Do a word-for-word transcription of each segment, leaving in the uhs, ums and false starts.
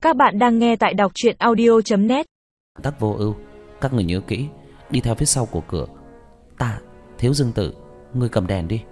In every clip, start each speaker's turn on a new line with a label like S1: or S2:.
S1: Các bạn đang nghe tại đọc truyện audio chấm net.
S2: Tắc Vô Ưu, các người nhớ kỹ, đi theo phía sau của cửa. Ta, Thiếu Dương Tử, ngươi cầm đèn đi.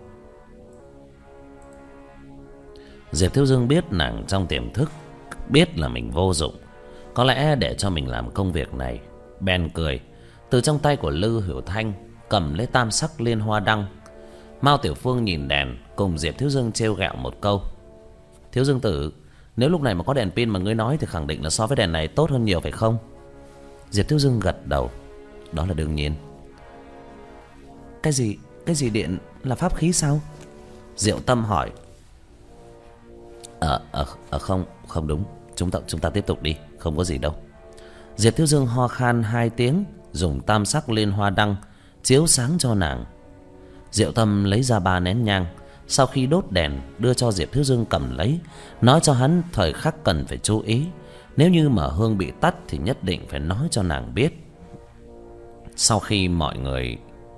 S2: Diệp Thiếu Dương biết nàng trong tiềm thức biết là mình vô dụng, có lẽ để cho mình làm công việc này, bèn cười từ trong tay của Lư Hiểu Thanh cầm lấy tam sắc liên hoa đăng. Mao Tiểu Phương nhìn đèn cùng Diệp Thiếu Dương trêu ghẹo một câu: Thiếu Dương Tử, nếu lúc này mà có đèn pin mà ngươi nói thì khẳng định là so với đèn này tốt hơn nhiều phải không? Diệp Thiếu Dương gật đầu: đó là đương nhiên. Cái gì, cái gì điện là pháp khí sao? Diệu Tâm hỏi. Ờ, ờ, ờ không, không đúng. Chúng ta, chúng ta tiếp tục đi, không có gì đâu. Diệp Thiếu Dương ho khan hai tiếng, dùng tam sắc liên hoa đăng chiếu sáng cho nàng. Diệu Tâm lấy ra ba nén nhang, sau khi đốt đèn đưa cho Diệp Thiếu Dương cầm lấy, nói cho hắn thời khắc cần phải chú ý, nếu như mà hương bị tắt thì nhất định phải nói cho nàng biết. Sau khi mọi người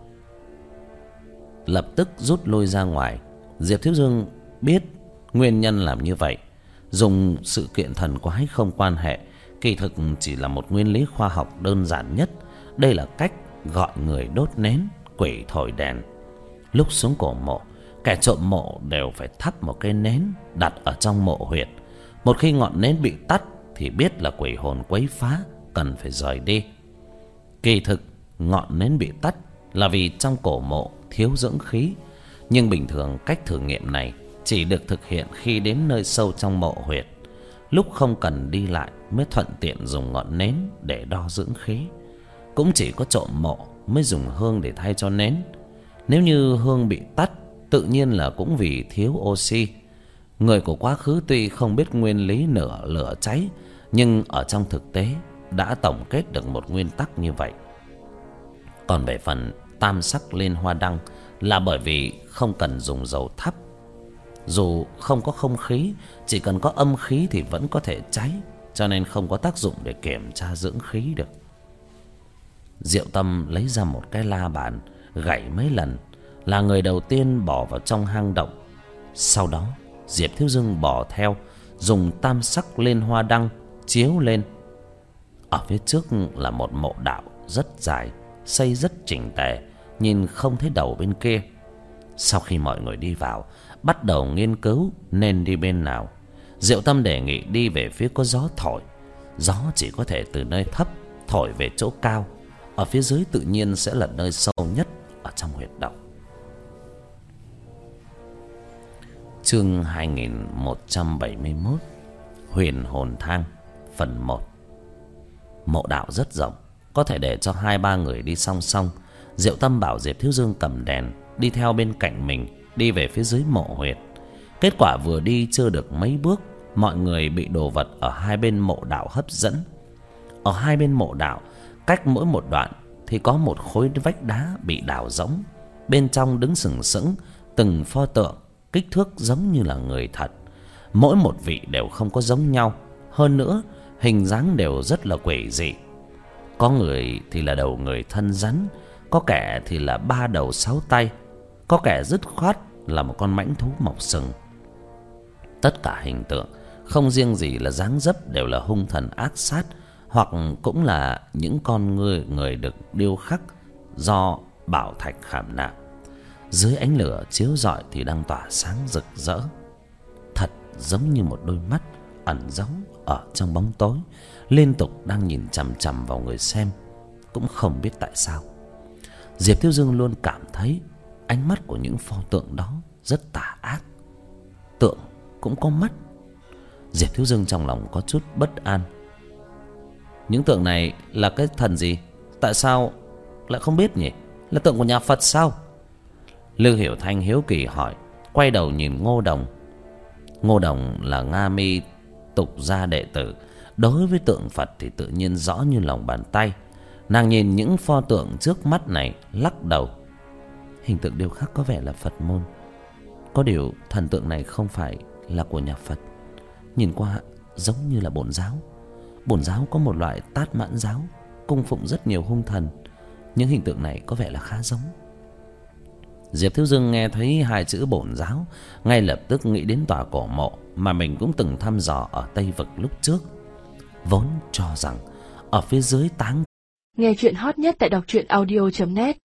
S2: lập tức rút lui ra ngoài, Diệp Thiếu Dương biết nguyên nhân làm như vậy dùng sự kiện thần quái không quan hệ, kỳ thực chỉ là một nguyên lý khoa học đơn giản nhất. Đây là cách gọi người đốt nến, quỷ thổi đèn. Lúc xuống cổ mộ, kẻ trộm mộ đều phải thắp một cây nến đặt ở trong mộ huyệt. Một khi ngọn nến bị tắt thì biết là quỷ hồn quấy phá, cần phải rời đi. Kỳ thực ngọn nến bị tắt là vì trong cổ mộ thiếu dưỡng khí, nhưng bình thường cách thử nghiệm này chỉ được thực hiện khi đến nơi sâu trong mộ huyệt, lúc không cần đi lại mới thuận tiện dùng ngọn nến để đo dưỡng khí. Cũng chỉ có trộm mộ mới dùng hương để thay cho nến. Nếu như hương bị tắt, tự nhiên là cũng vì thiếu oxy. Người của quá khứ tuy không biết nguyên lý nửa lửa cháy, nhưng ở trong thực tế đã tổng kết được một nguyên tắc như vậy. Còn về phần tam sắc liên hoa đăng là bởi vì không cần dùng dầu thắp. Dù không có không khí, chỉ cần có âm khí thì vẫn có thể cháy, cho nên không có tác dụng để kiểm tra dưỡng khí được. Diệu Tâm lấy ra một cái la bàn, gảy mấy lần, là người đầu tiên bỏ vào trong hang động. Sau đó Diệp Thiếu Dương bỏ theo, dùng tam sắc liên hoa đăng chiếu lên. Ở phía trước là một mộ đạo rất dài, xây rất chỉnh tề, nhìn không thấy đầu bên kia. Sau khi mọi người đi vào, bắt đầu nghiên cứu nên đi bên nào. Diệu Tâm đề nghị đi về phía có gió thổi. Gió chỉ có thể từ nơi thấp thổi về chỗ cao, ở phía dưới tự nhiên sẽ là nơi sâu nhất ở trong huyệt động. Chương hai nghìn một trăm bảy mươi mốt, Huyền Hồn Thang, phần một. Mộ đạo rất rộng, có thể để cho hai ba người đi song song. Diệu Tâm bảo Diệp Thiếu Dương cầm đèn đi theo bên cạnh mình, đi về phía dưới mộ huyệt. Kết quả vừa đi chưa được mấy bước, mọi người bị đồ vật ở hai bên mộ đạo hấp dẫn. Ở hai bên mộ đạo, cách mỗi một đoạn thì có một khối vách đá bị đào rỗng. Bên trong đứng sừng sững từng pho tượng, kích thước giống như là người thật. Mỗi một vị đều không có giống nhau, hơn nữa hình dáng đều rất là quỷ dị. Có người thì là đầu người thân rắn, có kẻ thì là ba đầu sáu tay, có kẻ dứt khoát là một con mãnh thú mọc sừng. Tất cả hình tượng không riêng gì là dáng dấp đều là hung thần ác sát, hoặc cũng là những con người người được điêu khắc do bảo thạch khảm nạm. Dưới ánh lửa chiếu rọi thì đang tỏa sáng rực rỡ, thật giống như một đôi mắt ẩn giấu ở trong bóng tối, liên tục đang nhìn chằm chằm vào người xem, cũng không biết tại sao. Diệp Thiếu Dương luôn cảm thấy ánh mắt của những pho tượng đó rất tà ác. Tượng cũng có mắt. Diệp Thiếu Dương trong lòng có chút bất an. Những tượng này là cái thần gì? Tại sao lại không biết nhỉ? Là tượng của nhà Phật sao? Lư Hiểu Thanh hiếu kỳ hỏi, quay đầu nhìn Ngô Đồng. Ngô Đồng là Nga Mi tục gia đệ tử, đối với tượng Phật thì tự nhiên rõ như lòng bàn tay. Nàng nhìn những pho tượng trước mắt này, lắc đầu. Hình tượng điêu khắc có vẻ là Phật môn, có điều thần tượng này không phải là của nhà Phật. Nhìn qua giống như là bổn giáo. Bổn giáo có một loại Tát Mãn giáo, cung phụng rất nhiều hung thần. Những hình tượng này có vẻ là khá giống. Diệp Thiếu Dương nghe thấy hai chữ bổn giáo, ngay lập tức nghĩ đến tòa cổ mộ mà mình cũng từng thăm dò ở Tây Vực lúc trước. vốn cho rằng ở phía dưới táng.
S3: Nghe chuyện hot nhất tại đọc truyện audio chấm net.